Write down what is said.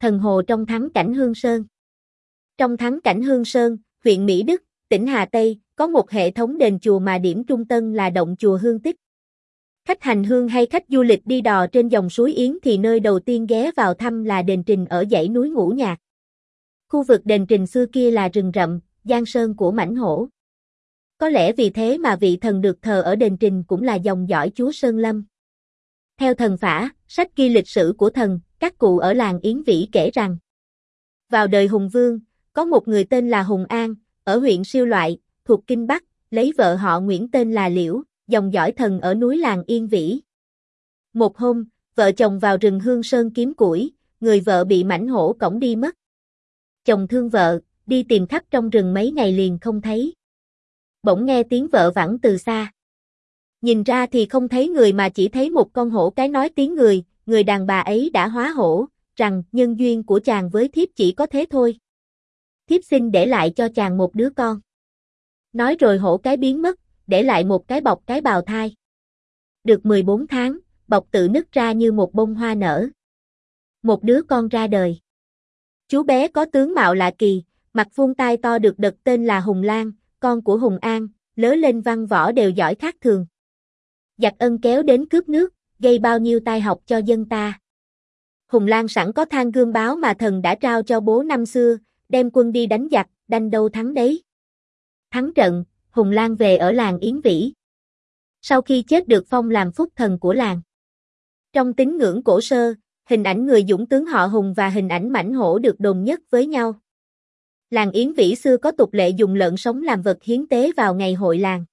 Thần hồ trong thắng cảnh Hương Sơn. Trong thắng cảnh Hương Sơn, huyện Mỹ Đức, tỉnh Hà Tây, có một hệ thống đền chùa mà điểm trung tâm là động chùa Hương Tích. Khách hành hương hay khách du lịch đi đò trên dòng suối Yến thì nơi đầu tiên ghé vào thăm là đền Trình ở dãy núi Ngũ Nhạc. Khu vực đền Trình xưa kia là rừng rậm, giang sơn của mãnh hổ. Có lẽ vì thế mà vị thần được thờ ở đền Trình cũng là dòng dõi chúa Sơn Lâm. Theo thần phả, sách ghi lịch sử của thần, các cụ ở làng Yến Vĩ kể rằng vào đời Hùng Vương, có một người tên là Hùng An, ở huyện Siêu Loại, thuộc Kinh Bắc, lấy vợ họ Nguyễn tên là Liễu, dòng dõi thần ở núi làng Yên Vĩ. Một hôm, vợ chồng vào rừng Hương Sơn kiếm củi, người vợ bị mãnh hổ cõng đi mất. Chồng thương vợ, đi tìm khắp trong rừng mấy ngày liền không thấy. Bỗng nghe tiếng vợ vẳng từ xa. Nhìn ra thì không thấy người mà chỉ thấy một con hổ cái nói tiếng người đàn bà ấy đã hóa hổ, rằng nhân duyên của chàng với thiếp chỉ có thế thôi. Thiếp xin để lại cho chàng một đứa con. Nói rồi hổ cái biến mất, để lại một cái bọc cái bào thai. Được 14 tháng, bọc tự nứt ra như một bông hoa nở. Một đứa con ra đời. Chú bé có tướng mạo lạ kỳ, mặt vuông tai to được đặt tên là Hùng Lan, con của Hùng An, lớn lên văn võ đều giỏi khác thường. Giặc Ân kéo đến cướp nước, gây bao nhiêu tai họa cho dân ta. Hùng Lan sẵn có than gươm báo mà thần đã trao cho bố năm xưa, đem quân đi đánh giặc, đánh đâu thắng đấy. Thắng trận, Hùng Lan về ở làng Yến Vĩ. Sau khi chết được phong làm phúc thần của làng. Trong tín ngưỡng cổ sơ, hình ảnh người dũng tướng họ Hùng và hình ảnh mãnh hổ được đồng nhất với nhau. Làng Yến Vĩ xưa có tục lệ dùng lợn sống làm vật hiến tế vào ngày hội làng.